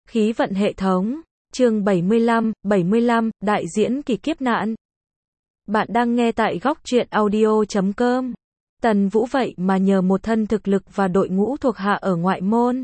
Khí vận hệ thống, chương 75, đại diễn kỳ kiếp nạn. Bạn đang nghe tại góc truyện audio.com. Tần Vũ vậy mà nhờ một thân thực lực và đội ngũ thuộc hạ ở ngoại môn,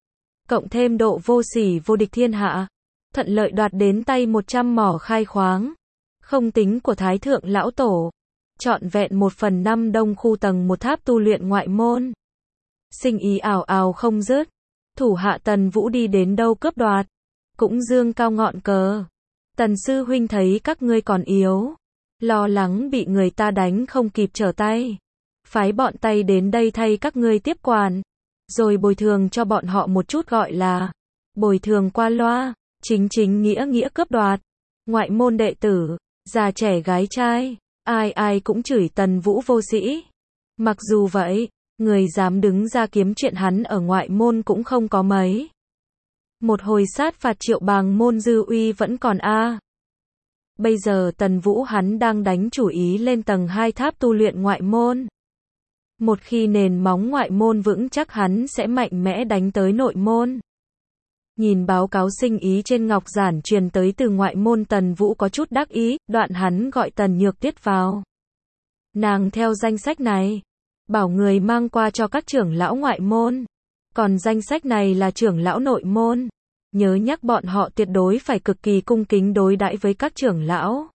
cộng thêm độ vô sỉ vô địch thiên hạ, thuận lợi đoạt đến tay 100 mỏ khai khoáng, không tính của Thái Thượng Lão Tổ, trọn vẹn 1/5 đông khu tầng một tháp tu luyện ngoại môn. Sinh ý ào ào không dứt, thủ hạ Tần Vũ đi đến đâu cướp đoạt, cũng dương cao ngọn cờ. Tần sư huynh thấy các ngươi còn yếu, lo lắng bị người ta đánh không kịp trở tay, phái bọn tay đến đây thay các ngươi tiếp quản, rồi bồi thường cho bọn họ một chút, gọi là bồi thường qua loa, chính nghĩa cướp đoạt. Ngoại môn đệ tử, già trẻ gái trai, ai ai cũng chửi Tần Vũ vô sĩ. Mặc dù vậy, người dám đứng ra kiếm chuyện hắn ở ngoại môn cũng không có mấy. Một hồi sát phạt Triệu Bàng môn dư uy vẫn còn a. Bây giờ Tần Vũ hắn đang đánh chủ ý lên tầng 2 tháp tu luyện ngoại môn. Một khi nền móng ngoại môn vững chắc, hắn sẽ mạnh mẽ đánh tới nội môn. Nhìn báo cáo sinh ý trên ngọc giản truyền tới từ ngoại môn, Tần Vũ có chút đắc ý, đoạn hắn gọi Tần Nhược Tiết vào. Nàng theo danh sách này, bảo người mang qua cho các trưởng lão ngoại môn. Còn danh sách này là trưởng lão nội môn, nhớ nhắc bọn họ tuyệt đối phải cực kỳ cung kính đối đãi với các trưởng lão,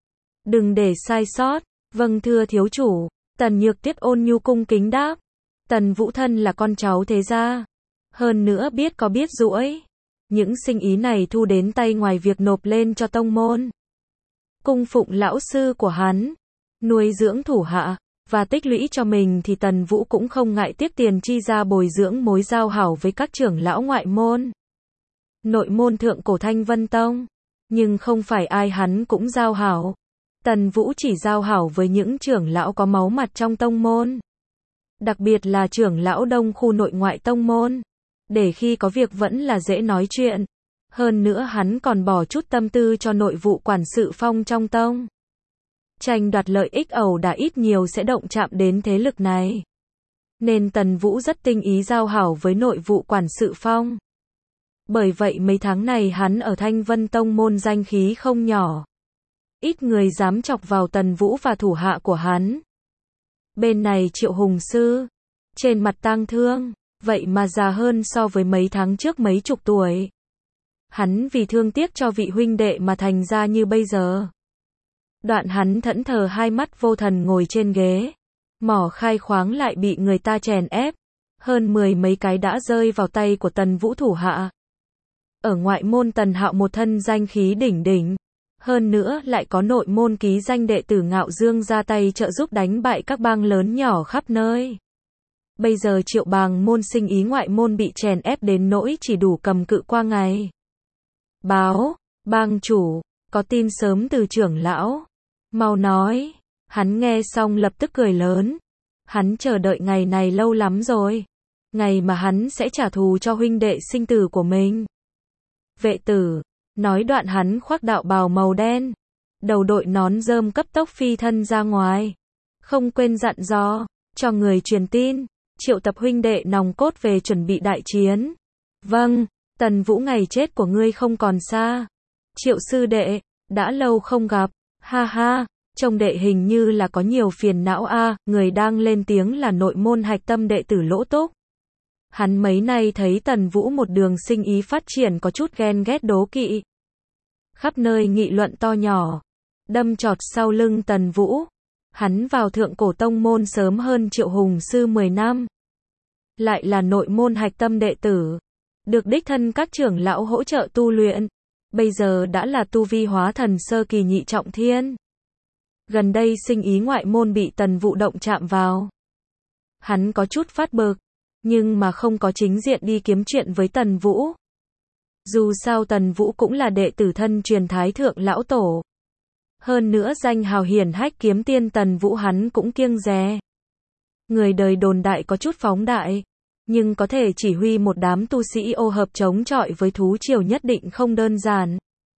đừng để sai sót. Vâng thưa thiếu chủ. Tần Nhược Tiết ôn nhu cung kính đáp. Tần Vũ thân là con cháu thế gia, hơn nữa biết có biết rũi, những sinh ý này thu đến tay ngoài việc nộp lên cho tông môn, cung phụng lão sư của hắn, nuôi dưỡng thủ hạ và tích lũy cho mình, thì Tần Vũ cũng không ngại tiếc tiền chi ra bồi dưỡng mối giao hảo với các trưởng lão ngoại môn. Nội môn thượng cổ Thanh Vân Tông, nhưng không phải ai hắn cũng giao hảo. Tần Vũ chỉ giao hảo với những trưởng lão có máu mặt trong tông môn, đặc biệt là trưởng lão đông khu nội ngoại tông môn, để khi có việc vẫn là dễ nói chuyện. Hơn nữa hắn còn bỏ chút tâm tư cho nội vụ quản sự phong trong tông. Tranh đoạt lợi ích ẩu đả ít nhiều sẽ động chạm đến thế lực này, nên Tần Vũ rất tinh ý giao hảo với nội vụ quản sự phong. Bởi vậy mấy tháng này hắn ở Thanh Vân Tông môn danh khí không nhỏ, ít người dám chọc vào Tần Vũ và thủ hạ của hắn. Bên này Triệu Hùng sư, trên mặt tang thương, vậy mà già hơn so với mấy tháng trước mấy chục tuổi. Hắn vì thương tiếc cho vị huynh đệ mà thành ra như bây giờ. Đoạn hắn thẫn thờ hai mắt vô thần ngồi trên ghế. Mỏ khai khoáng lại bị người ta chèn ép, hơn 10 mấy cái đã rơi vào tay của Tần Vũ thủ hạ. Ở ngoại môn Tần Hạo một thân danh khí đỉnh đỉnh, hơn nữa lại có nội môn ký danh đệ tử Ngạo Dương ra tay trợ giúp đánh bại các bang lớn nhỏ khắp nơi. Bây giờ Triệu Bàng môn sinh ý ngoại môn bị chèn ép đến nỗi chỉ đủ cầm cự qua ngày. Báo, bang chủ, có tin sớm từ trưởng lão. Mau nói. Hắn nghe xong lập tức cười lớn. Hắn chờ đợi ngày này lâu lắm rồi. Ngày mà hắn sẽ trả thù cho huynh đệ sinh tử của mình. Vệ tử. Nói đoạn hắn khoác đạo bào màu đen, đầu đội nón rơm cấp tốc phi thân ra ngoài. Không quên dặn dò cho người truyền tin, triệu tập huynh đệ nòng cốt về chuẩn bị đại chiến. Vâng, Tần Vũ, ngày chết của ngươi không còn xa. Triệu sư đệ, đã lâu không gặp. Ha ha, trông đệ hình như là có nhiều phiền não a. Người đang lên tiếng là nội môn hạch tâm đệ tử Lỗ Túc. Hắn mấy nay thấy Tần Vũ một đường sinh ý phát triển có chút ghen ghét đố kỵ. Khắp nơi nghị luận to nhỏ, đâm chọt sau lưng Tần Vũ. Hắn vào thượng cổ tông môn sớm hơn Triệu Hùng sư 10 năm. Lại là nội môn hạch tâm đệ tử, được đích thân các trưởng lão hỗ trợ tu luyện. Bây giờ đã là tu vi hóa thần sơ kỳ nhị trọng thiên. Gần đây sinh ý ngoại môn bị Tần Vũ động chạm vào. Hắn có chút phát bực, nhưng mà không có chính diện đi kiếm chuyện với Tần Vũ. Dù sao Tần Vũ cũng là đệ tử thân truyền Thái Thượng Lão Tổ. Hơn nữa danh hào hiển hách kiếm tiên Tần Vũ hắn cũng kiêng dè. Người đời đồn đại có chút phóng đại, nhưng có thể chỉ huy một đám tu sĩ ô hợp chống chọi với thú triều nhất định không đơn giản.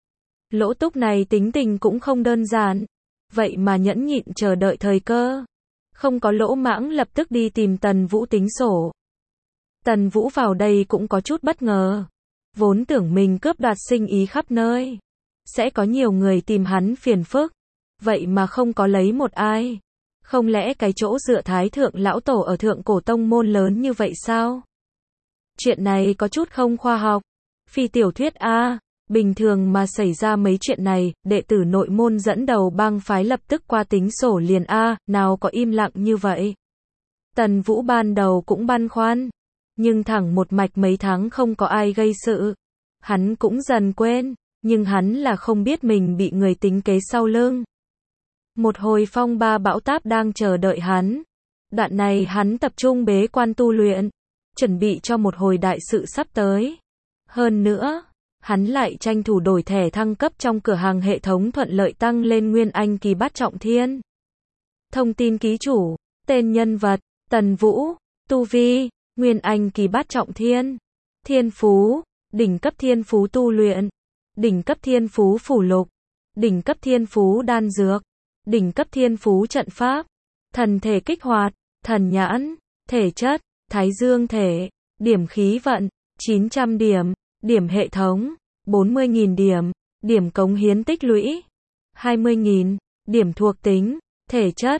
Lỗ Túc này tính tình cũng không đơn giản, vậy mà nhẫn nhịn chờ đợi thời cơ. Không có lỗ mãng lập tức đi tìm Tần Vũ tính sổ. Tần Vũ vào đây cũng có chút bất ngờ. Vốn tưởng mình cướp đoạt sinh ý khắp nơi. Sẽ có nhiều người tìm hắn phiền phức. Vậy mà không có lấy một ai. Không lẽ cái chỗ dựa Thái thượng lão tổ ở thượng cổ tông môn lớn như vậy sao? Chuyện này có chút không khoa học. Phi tiểu thuyết a. Bình thường mà xảy ra mấy chuyện này, đệ tử nội môn dẫn đầu bang phái lập tức qua tính sổ liền a, nào có im lặng như vậy. Tần Vũ ban đầu cũng băn khoăn, nhưng thẳng một mạch mấy tháng không có ai gây sự. Hắn cũng dần quên, nhưng hắn là không biết mình bị người tính kế sau lưng. Một hồi phong ba bão táp đang chờ đợi hắn. Đoạn này hắn tập trung bế quan tu luyện, chuẩn bị cho một hồi đại sự sắp tới. Hơn nữa, hắn lại tranh thủ đổi thẻ thăng cấp trong cửa hàng hệ thống thuận lợi tăng lên Nguyên Anh kỳ bát trọng thiên. Thông tin ký chủ, tên nhân vật, Tần Vũ, tu vi, Nguyên Anh kỳ bát trọng thiên, thiên phú, đỉnh cấp thiên phú tu luyện, đỉnh cấp thiên phú phủ lục, đỉnh cấp thiên phú đan dược, đỉnh cấp thiên phú trận pháp, thần thể kích hoạt, thần nhãn, thể chất, thái dương thể, điểm khí vận, 900 điểm, điểm hệ thống, 40.000 điểm, điểm cống hiến tích lũy, 20.000, điểm thuộc tính, thể chất,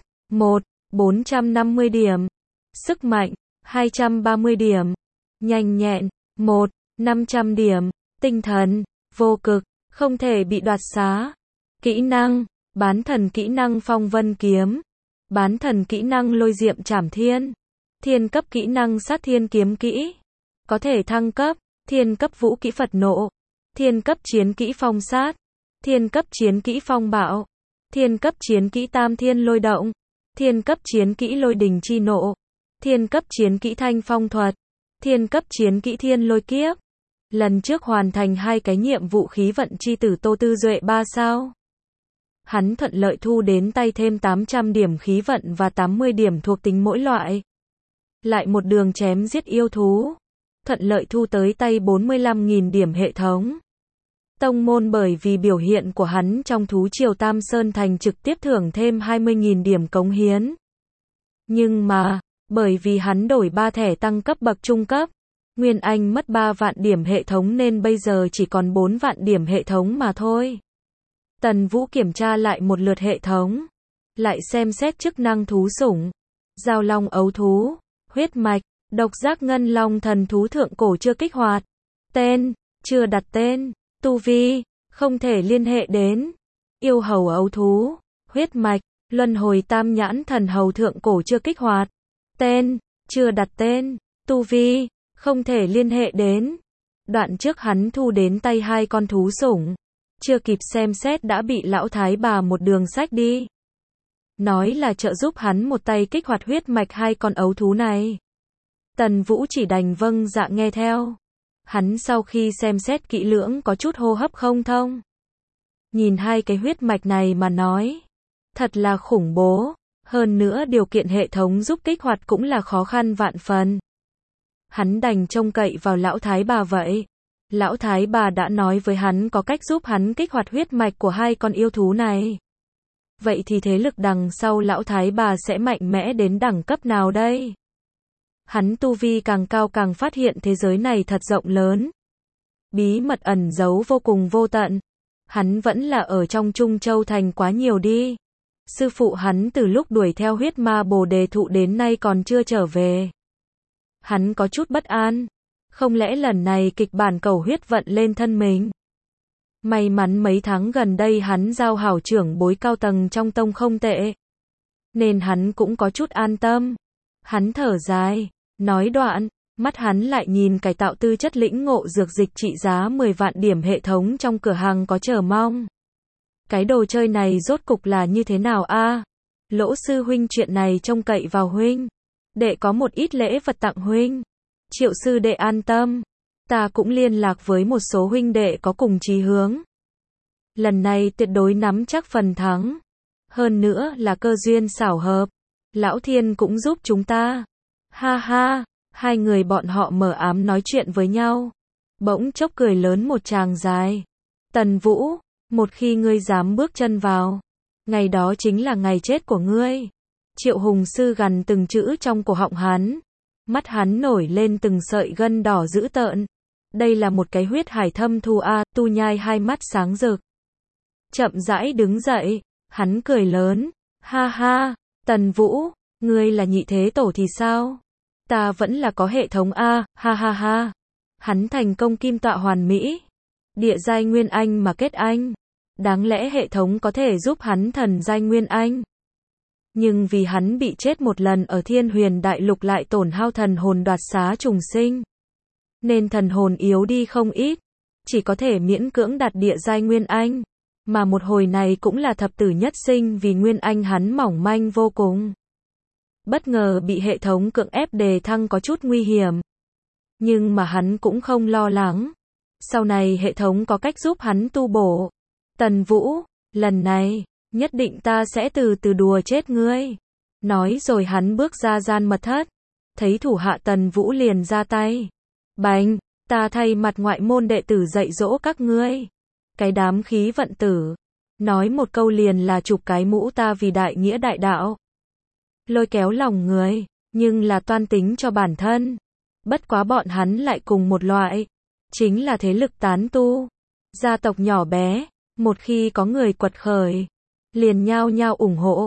450 điểm, sức mạnh, 230 điểm, nhanh nhẹn, 500 điểm, tinh thần, vô cực, không thể bị đoạt xá, kỹ năng, bán thần kỹ năng phong vân kiếm, bán thần kỹ năng lôi diệm trảm thiên, thiên cấp kỹ năng sát thiên kiếm kỹ, có thể thăng cấp, thiên cấp vũ kỹ Phật nộ, thiên cấp chiến kỹ phong sát, thiên cấp chiến kỹ phong bạo, thiên cấp chiến kỹ tam thiên lôi động, thiên cấp chiến kỹ lôi đình chi nộ, thiên cấp chiến kỹ thanh phong thuật, thiên cấp chiến kỹ thiên lôi kiếp. Lần trước hoàn thành 2 cái nhiệm vụ khí vận chi tử Tô Tư Duệ 3 sao. Hắn thuận lợi thu đến tay thêm 800 điểm khí vận và 80 điểm thuộc tính mỗi loại. Lại một đường chém giết yêu thú. Thuận lợi thu tới tay 45.000 điểm hệ thống. Tông môn bởi vì biểu hiện của hắn trong thú triều Tam Sơn Thành trực tiếp thưởng thêm 20.000 điểm cống hiến. Nhưng mà, bởi vì hắn đổi 3 thẻ tăng cấp bậc trung cấp, Nguyên Anh mất 3 vạn điểm hệ thống nên bây giờ chỉ còn 4 vạn điểm hệ thống mà thôi. Tần Vũ kiểm tra lại một lượt hệ thống, lại xem xét chức năng thú sủng, giao long ấu thú, huyết mạch, độc giác ngân long thần thú thượng cổ chưa kích hoạt, tên, chưa đặt tên, tu vi, không thể liên hệ đến, yêu hầu ấu thú, huyết mạch, luân hồi tam nhãn thần hầu thượng cổ chưa kích hoạt, tên, chưa đặt tên, tu vi, không thể liên hệ đến. Đoạn trước hắn thu đến tay 2 con thú sủng, chưa kịp xem xét đã bị lão thái bà một đường xách đi. Nói là trợ giúp hắn một tay kích hoạt huyết mạch 2 con ấu thú này. Tần Vũ chỉ đành vâng dạ nghe theo. Hắn sau khi xem xét kỹ lưỡng có chút hô hấp không thông. Nhìn 2 cái huyết mạch này mà nói, thật là khủng bố, hơn nữa điều kiện hệ thống giúp kích hoạt cũng là khó khăn vạn phần. Hắn đành trông cậy vào lão thái bà vậy. Lão thái bà đã nói với hắn có cách giúp hắn kích hoạt huyết mạch của 2 con yêu thú này. Vậy thì thế lực đằng sau lão thái bà sẽ mạnh mẽ đến đẳng cấp nào đây? Hắn tu vi càng cao càng phát hiện thế giới này thật rộng lớn. Bí mật ẩn giấu vô cùng vô tận. Hắn vẫn là ở trong Trung Châu Thành quá nhiều đi. Sư phụ hắn từ lúc đuổi theo huyết ma bồ đề thụ đến nay còn chưa trở về. Hắn có chút bất an. Không lẽ lần này kịch bản cầu huyết vận lên thân mình? May mắn mấy tháng gần đây hắn giao hảo trưởng bối cao tầng trong tông không tệ. Nên hắn cũng có chút an tâm. Hắn thở dài, nói đoạn, mắt hắn lại nhìn cải tạo tư chất lĩnh ngộ dược dịch trị giá 10 vạn điểm hệ thống trong cửa hàng có chờ mong. Cái đồ chơi này rốt cục là như thế nào a? Lỗ sư huynh chuyện này trông cậy vào huynh. Đệ có một ít lễ vật tặng huynh. Triệu sư đệ an tâm. Ta cũng liên lạc với một số huynh đệ có cùng chí hướng. Lần này tuyệt đối nắm chắc phần thắng. Hơn nữa là cơ duyên xảo hợp. Lão Thiên cũng giúp chúng ta. Ha ha, 2 người bọn họ mở ám nói chuyện với nhau. Bỗng chốc cười lớn một tràng dài. Tần Vũ, một khi ngươi dám bước chân vào, ngày đó chính là ngày chết của ngươi. Triệu Hùng Sư gằn từng chữ trong cổ họng hắn. Mắt hắn nổi lên từng sợi gân đỏ dữ tợn. Đây là một cái huyết hải thâm thù a, Tu Nhai hai mắt sáng rực. Chậm rãi đứng dậy, hắn cười lớn, ha ha, Tần Vũ, ngươi là nhị thế tổ thì sao? Ta vẫn là có hệ thống a, ha ha ha. Hắn thành công kim tọa hoàn mỹ. Địa giai nguyên anh mà kết anh. Đáng lẽ hệ thống có thể giúp hắn thần giai nguyên anh. Nhưng vì hắn bị chết một lần ở Thiên Huyền Đại Lục lại tổn hao thần hồn đoạt xá trùng sinh. Nên thần hồn yếu đi không ít. Chỉ có thể miễn cưỡng đạt địa giai nguyên anh. Mà một hồi này cũng là thập tử nhất sinh vì nguyên anh hắn mỏng manh vô cùng. Bất ngờ bị hệ thống cưỡng ép đề thăng có chút nguy hiểm. Nhưng mà hắn cũng không lo lắng. Sau này hệ thống có cách giúp hắn tu bổ. Tần Vũ, lần này, nhất định ta sẽ từ từ đùa chết ngươi. Nói rồi hắn bước ra gian mật thất. Thấy thủ hạ Tần Vũ liền ra tay. Bành, ta thay mặt ngoại môn đệ tử dạy dỗ các ngươi. Cái đám khí vận tử. Nói một câu liền là chụp cái mũ ta vì đại nghĩa đại đạo. Lôi kéo lòng người, nhưng là toan tính cho bản thân. Bất quá bọn hắn lại cùng một loại. Chính là thế lực tán tu. Gia tộc nhỏ bé. Một khi có người quật khởi. Liền nhao nhao ủng hộ.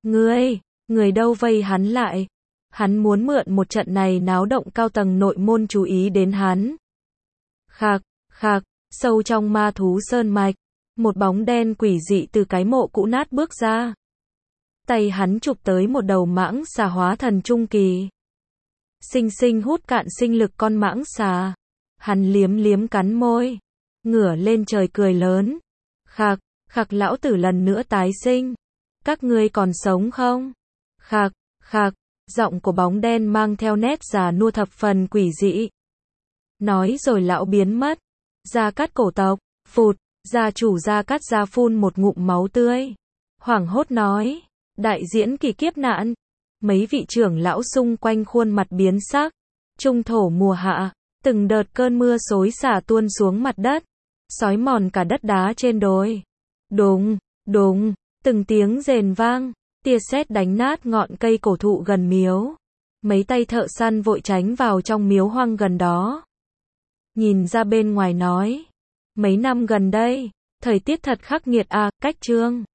Người đâu vây hắn lại. Hắn muốn mượn một trận này náo động cao tầng nội môn chú ý đến hắn. Khạc, khạc, sâu trong ma thú sơn mạch. Một bóng đen quỷ dị từ cái mộ cũ nát bước ra. Tay hắn chụp tới một đầu mãng xà hóa thần trung kỳ. Sinh sinh hút cạn sinh lực con mãng xà. Hắn liếm liếm cắn môi. Ngửa lên trời cười lớn. Khạc, khạc lão tử lần nữa tái sinh. Các ngươi còn sống không? Khạc, khạc, giọng của bóng đen mang theo nét già nua thập phần quỷ dị. Nói rồi lão biến mất. Gia Cát cổ tộc, phụt, gia chủ Gia Cát ra phun một ngụm máu tươi. Hoảng hốt nói, đại diễn kỳ kiếp nạn. Mấy vị trưởng lão xung quanh khuôn mặt biến sắc. Trung thổ mùa hạ, từng đợt cơn mưa xối xả tuôn xuống mặt đất, xói mòn cả đất đá trên đồi. Đùng, đùng, từng tiếng rền vang, tia sét đánh nát ngọn cây cổ thụ gần miếu. Mấy tay thợ săn vội tránh vào trong miếu hoang gần đó. Nhìn ra bên ngoài nói, mấy năm gần đây, thời tiết thật khắc nghiệt à, cách chương.